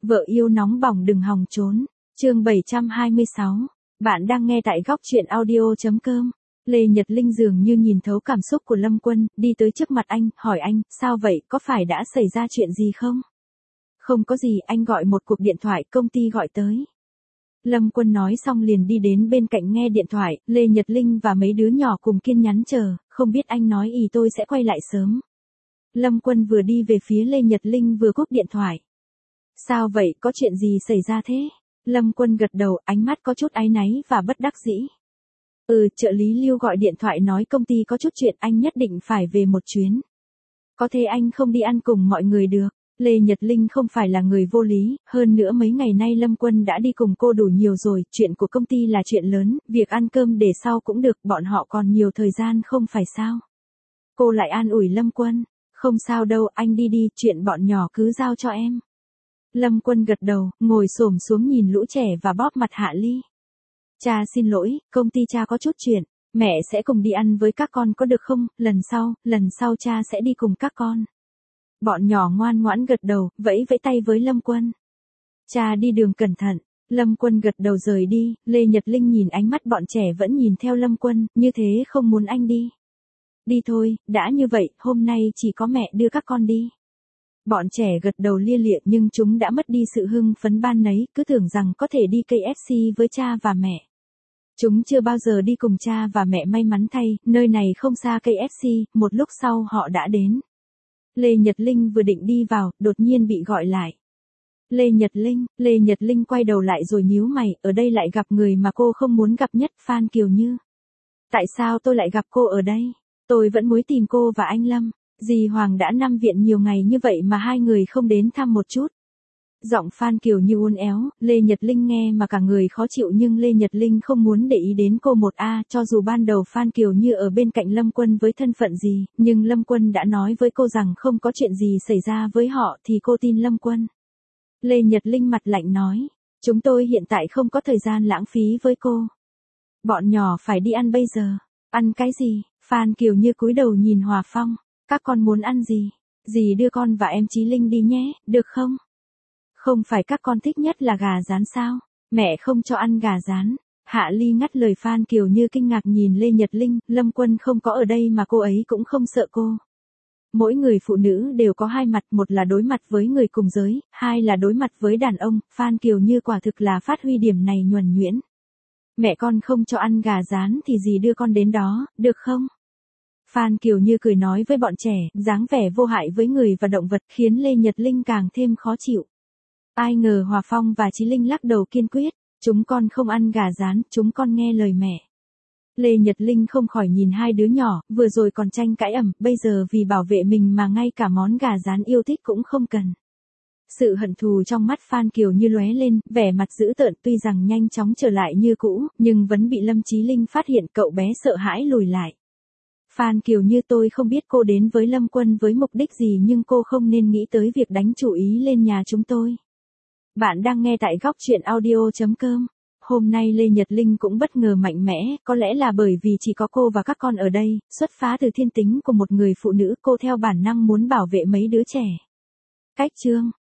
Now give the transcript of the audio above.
Vợ yêu nóng bỏng đừng hòng trốn. Chương 726. Bạn đang nghe tại góc truyện audio.com. Lê Nhật Linh dường như nhìn thấu cảm xúc của Lâm Quân, đi tới trước mặt anh, hỏi anh, sao vậy, có phải đã xảy ra chuyện gì không? Không có gì, anh gọi một cuộc điện thoại, công ty gọi tới. Lâm Quân nói xong liền đi đến bên cạnh nghe điện thoại, Lê Nhật Linh và mấy đứa nhỏ cùng kiên nhẫn chờ, không biết anh nói ý tôi sẽ quay lại sớm. Lâm Quân vừa đi về phía Lê Nhật Linh vừa cúp điện thoại. Sao vậy, có chuyện gì xảy ra thế? Lâm Quân gật đầu, ánh mắt có chút áy náy và bất đắc dĩ. Trợ lý Lưu gọi điện thoại nói công ty có chút chuyện, anh nhất định phải về một chuyến. Có thể anh không đi ăn cùng mọi người được. Lê Nhật Linh không phải là người vô lý, hơn nữa mấy ngày nay Lâm Quân đã đi cùng cô đủ nhiều rồi, chuyện của công ty là chuyện lớn, việc ăn cơm để sau cũng được, bọn họ còn nhiều thời gian không phải sao. Cô lại an ủi Lâm Quân, không sao đâu, anh đi đi, chuyện bọn nhỏ cứ giao cho em. Lâm Quân gật đầu, ngồi xổm xuống nhìn lũ trẻ và bóp mặt Hạ Ly. Cha xin lỗi, công ty cha có chút chuyện, mẹ sẽ cùng đi ăn với các con có được không, lần sau cha sẽ đi cùng các con. Bọn nhỏ ngoan ngoãn gật đầu, vẫy tay với Lâm Quân. Cha đi đường cẩn thận. Lâm Quân gật đầu rời đi, Lê Nhật Linh nhìn ánh mắt bọn trẻ vẫn nhìn theo Lâm Quân, như thế không muốn anh đi. Đi thôi, đã như vậy, hôm nay chỉ có mẹ đưa các con đi. Bọn trẻ gật đầu lia lịa nhưng chúng đã mất đi sự hưng phấn ban nấy, cứ tưởng rằng có thể đi KFC với cha và mẹ. Chúng chưa bao giờ đi cùng cha và mẹ, may mắn thay, nơi này không xa KFC, một lúc sau họ đã đến. Lê Nhật Linh vừa định đi vào, đột nhiên bị gọi lại. Lê Nhật Linh quay đầu lại rồi nhíu mày, ở đây lại gặp người mà cô không muốn gặp nhất, Phan Kiều Như. Tại sao tôi lại gặp cô ở đây? Tôi vẫn muốn tìm cô và anh Lâm. Dì Hoàng đã nằm viện nhiều ngày như vậy mà hai người không đến thăm một chút. Giọng Phan Kiều Như uốn éo, Lê Nhật Linh nghe mà cả người khó chịu nhưng Lê Nhật Linh không muốn để ý đến cô cho dù ban đầu Phan Kiều Như ở bên cạnh Lâm Quân với thân phận gì, nhưng Lâm Quân đã nói với cô rằng không có chuyện gì xảy ra với họ thì cô tin Lâm Quân. Lê Nhật Linh mặt lạnh nói, chúng tôi hiện tại không có thời gian lãng phí với cô. Bọn nhỏ phải đi ăn bây giờ. Ăn cái gì? Phan Kiều Như cúi đầu nhìn Hòa Phong. Các con muốn ăn gì? Dì đưa con và em Chí Linh đi nhé, được không? Không phải các con thích nhất là gà rán sao? Mẹ không cho ăn gà rán. Hạ Ly ngắt lời. Phan Kiều Như kinh ngạc nhìn Lê Nhật Linh, Lâm Quân không có ở đây mà cô ấy cũng không sợ cô. Mỗi người phụ nữ đều có hai mặt, một là đối mặt với người cùng giới, hai là đối mặt với đàn ông, Phan Kiều Như quả thực là phát huy điểm này nhuần nhuyễn. Mẹ con không cho ăn gà rán thì dì đưa con đến đó, được không? Phan Kiều Như cười nói với bọn trẻ, dáng vẻ vô hại với người và động vật khiến Lê Nhật Linh càng thêm khó chịu. Ai ngờ Hòa Phong và Chí Linh lắc đầu kiên quyết, chúng con không ăn gà rán, chúng con nghe lời mẹ. Lê Nhật Linh không khỏi nhìn hai đứa nhỏ, vừa rồi còn tranh cãi ầm, bây giờ vì bảo vệ mình mà ngay cả món gà rán yêu thích cũng không cần. Sự hận thù trong mắt Phan Kiều Như lóe lên, vẻ mặt dữ tợn, tuy rằng nhanh chóng trở lại như cũ, nhưng vẫn bị Lâm Chí Linh phát hiện, cậu bé sợ hãi lùi lại. Phan Kiều Như, tôi không biết cô đến với Lâm Quân với mục đích gì nhưng cô không nên nghĩ tới việc đánh chủ ý lên nhà chúng tôi. Bạn đang nghe tại góc truyện audio.com. Hôm nay Lê Nhật Linh cũng bất ngờ mạnh mẽ, có lẽ là bởi vì chỉ có cô và các con ở đây, xuất phát từ thiên tính của một người phụ nữ, cô theo bản năng muốn bảo vệ mấy đứa trẻ. Cách chương